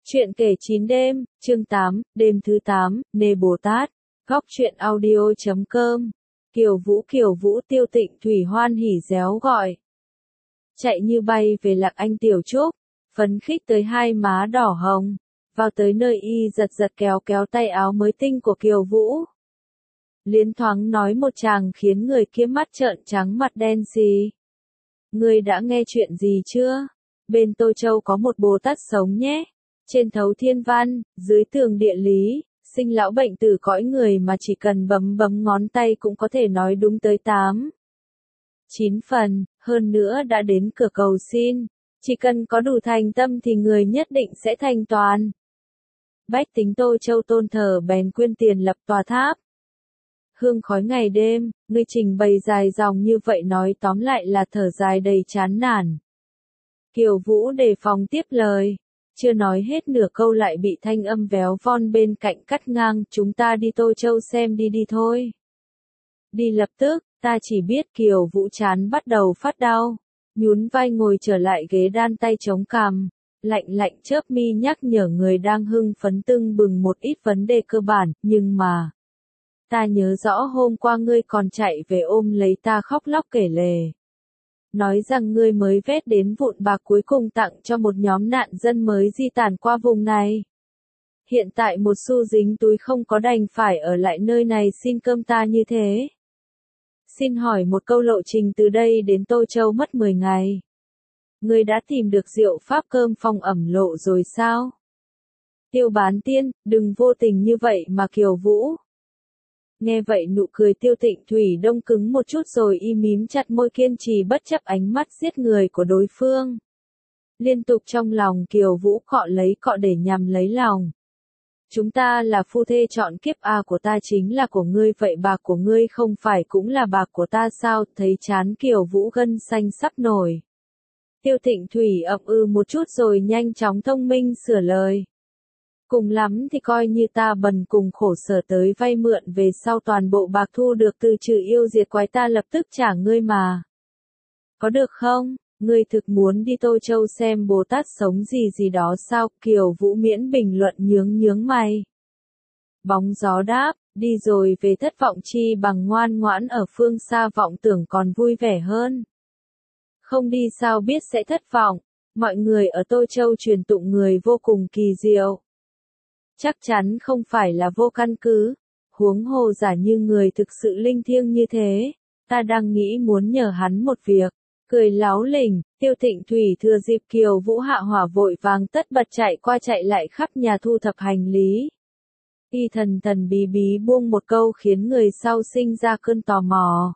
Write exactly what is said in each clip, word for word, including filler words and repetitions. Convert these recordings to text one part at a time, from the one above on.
Chuyện kể chín đêm, chương tám, đêm thứ tám, Nê Bồ Tát, góc truyện audio chấm com, Kiều Vũ Kiều Vũ Tiêu Tịnh Thủy hoan hỉ réo gọi. Chạy như bay về Lạc Anh Tiểu Trúc, phấn khích tới hai má đỏ hồng, vào tới nơi y giật giật kéo kéo tay áo mới tinh của Kiều Vũ. Liến thoáng nói một chàng khiến người kia mắt trợn trắng mặt đen xì. Ngươi đã nghe chuyện gì chưa? Bên Tô Châu có một Bồ Tát sống nhé. Trên thấu thiên văn, dưới tường địa lý, sinh lão bệnh tử cõi người mà chỉ cần bấm bấm ngón tay cũng có thể nói đúng tới tám. Chín phần, hơn nữa đã đến cửa cầu xin. Chỉ cần có đủ thành tâm thì người nhất định sẽ thành toàn. Bách tính Tô Châu tôn thờ bèn quyên tiền lập tòa tháp. Hương khói ngày đêm, ngươi trình bày dài dòng như vậy nói tóm lại là thở dài đầy chán nản. Kiều Vũ đề phòng tiếp lời. Chưa nói hết nửa câu lại bị thanh âm véo von bên cạnh cắt ngang, chúng ta đi Tô Châu xem đi đi thôi. Đi lập tức, ta chỉ biết Kiều Vũ chán bắt đầu phát đau, nhún vai ngồi trở lại ghế đan tay chống cằm, lạnh lạnh chớp mi nhắc nhở người đang hưng phấn tưng bừng một ít vấn đề cơ bản, nhưng mà... Ta nhớ rõ hôm qua ngươi còn chạy về ôm lấy ta khóc lóc kể lể. Nói rằng ngươi mới vét đến vụn bạc cuối cùng tặng cho một nhóm nạn dân mới di tản qua vùng này. Hiện tại một xu dính túi không có đành phải ở lại nơi này xin cơm ta như thế. Xin hỏi một câu lộ trình từ đây đến Tô Châu mất mười ngày. Ngươi đã tìm được rượu pháp cơm phong ẩm lộ rồi sao? Tiêu Bán Tiên, đừng vô tình như vậy mà Kiều Vũ. Nghe vậy nụ cười Tiêu Tịnh Thủy đông cứng một chút rồi y mím chặt môi kiên trì bất chấp ánh mắt giết người của đối phương. Liên tục trong lòng Kiều Vũ cọ lấy cọ để nhằm lấy lòng. Chúng ta là phu thê chọn kiếp A của ta chính là của ngươi vậy bạc của ngươi không phải cũng là bạc của ta sao? Thấy chán Kiều Vũ gân xanh sắp nổi. Tiêu Tịnh Thủy ậm ừ một chút rồi nhanh chóng thông minh sửa lời. Cùng lắm thì coi như ta bần cùng khổ sở tới vay mượn về sau toàn bộ bạc thu được từ trừ yêu diệt quái ta lập tức trả ngươi mà. Có được không? Ngươi thực muốn đi Tô Châu xem Bồ Tát sống gì gì đó sao? Kiều Vũ miễn bình luận nhướng nhướng mày. Bóng gió đáp, đi rồi về thất vọng chi bằng ngoan ngoãn ở phương xa vọng tưởng còn vui vẻ hơn. Không đi sao biết sẽ thất vọng, mọi người ở Tô Châu truyền tụng người vô cùng kỳ diệu. Chắc chắn không phải là vô căn cứ, huống hồ giả như người thực sự linh thiêng như thế, ta đang nghĩ muốn nhờ hắn một việc, cười láo lỉnh, Tiêu Tịnh Thủy thừa dịp Kiều Vũ hạ hỏa vội vàng tất bật chạy qua chạy lại khắp nhà thu thập hành lý. Y thần thần bí bí buông một câu khiến người sau sinh ra cơn tò mò.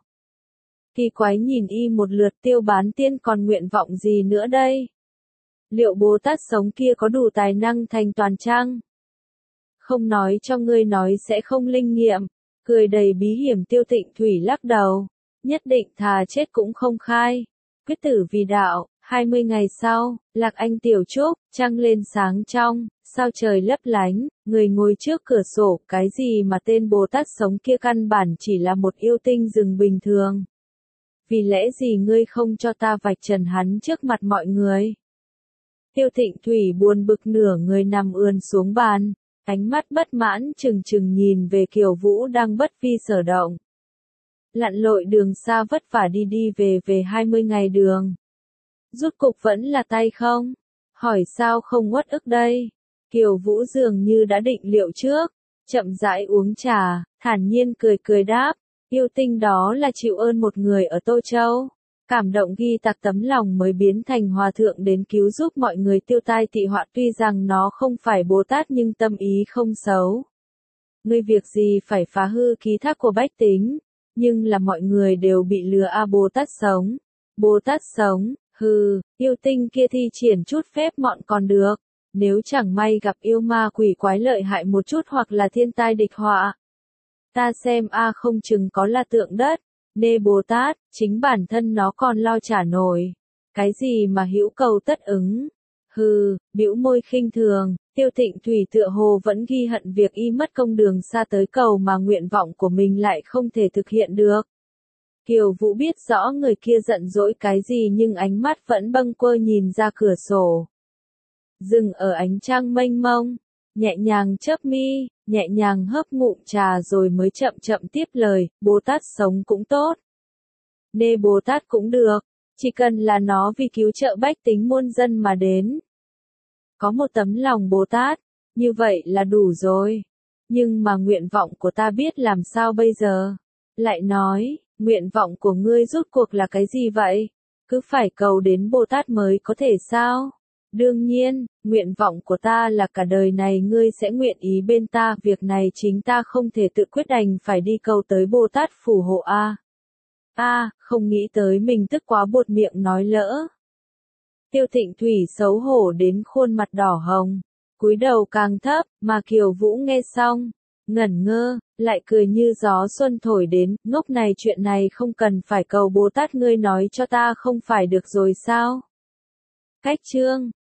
Kỳ quái nhìn y một lượt Tiêu Bán Tiên còn nguyện vọng gì nữa đây? Liệu Bồ Tát sống kia có đủ tài năng thành toàn chăng? Không nói cho ngươi nói sẽ không linh nghiệm, cười đầy bí hiểm Tiêu Tịnh Thủy lắc đầu, nhất định thà chết cũng không khai, quyết tử vì đạo. Hai mươi ngày sau, Lạc Anh Tiểu Trúc, trăng lên sáng trong, sao trời lấp lánh, người ngồi trước cửa sổ, cái gì mà tên Bồ Tát sống kia căn bản chỉ là một yêu tinh rừng bình thường. Vì lẽ gì ngươi không cho ta vạch trần hắn trước mặt mọi người? Tiêu Tịnh Thủy buồn bực nửa người nằm ườn xuống bàn. Ánh mắt bất mãn chừng chừng nhìn về Kiều Vũ đang bất vi sở động. Lặn lội đường xa vất vả đi đi về về hai mươi ngày đường. Rút cục vẫn là tay không? Hỏi sao không uất ức đây? Kiều Vũ dường như đã định liệu trước. Chậm rãi uống trà, thản nhiên cười cười đáp. Yêu tinh đó là chịu ơn một người ở Tô Châu. Cảm động ghi tạc tấm lòng mới biến thành hòa thượng đến cứu giúp mọi người tiêu tai tị họa tuy rằng nó không phải Bồ Tát nhưng tâm ý không xấu. Ngươi việc gì phải phá hư ký thác của bách tính, nhưng là mọi người đều bị lừa a à, Bồ Tát sống. Bồ Tát sống, hừ, yêu tinh kia thi triển chút phép mọn còn được, nếu chẳng may gặp yêu ma quỷ quái lợi hại một chút hoặc là thiên tai địch họa. Ta xem a à, không chừng có là tượng đất. Nê Bồ Tát, chính bản thân nó còn lo trả nổi. Cái gì mà hữu cầu tất ứng? Hừ, bĩu môi khinh thường, Tiêu Tịnh Thủy tựa hồ vẫn ghi hận việc y mất công đường xa tới cầu mà nguyện vọng của mình lại không thể thực hiện được. Kiều Vũ biết rõ người kia giận dỗi cái gì nhưng ánh mắt vẫn bâng quơ nhìn ra cửa sổ. dừng ở ánh trăng mênh mông, nhẹ nhàng chớp mi, nhẹ nhàng hớp ngụm trà rồi mới chậm chậm tiếp lời, Bồ Tát sống cũng tốt. Nê Bồ Tát cũng được, chỉ cần là nó vì cứu trợ bách tính muôn dân mà đến. Có một tấm lòng Bồ Tát, như vậy là đủ rồi. Nhưng mà nguyện vọng của ta biết làm sao bây giờ? Lại nói, nguyện vọng của ngươi rốt cuộc là cái gì vậy? Cứ phải cầu đến Bồ Tát mới có thể sao? Đương nhiên, nguyện vọng của ta là cả đời này ngươi sẽ nguyện ý bên ta, việc này chính ta không thể tự quyết, đành phải đi cầu tới Bồ Tát phù hộ a. A, không nghĩ tới mình tức quá buột miệng nói lỡ. Tiêu Thịnh Thủy xấu hổ đến khuôn mặt đỏ hồng, cúi đầu càng thấp, mà Kiều Vũ nghe xong, ngẩn ngơ, lại cười như gió xuân thổi đến, ngốc này, chuyện này không cần phải cầu Bồ Tát, ngươi nói cho ta không phải được rồi sao? Cách chương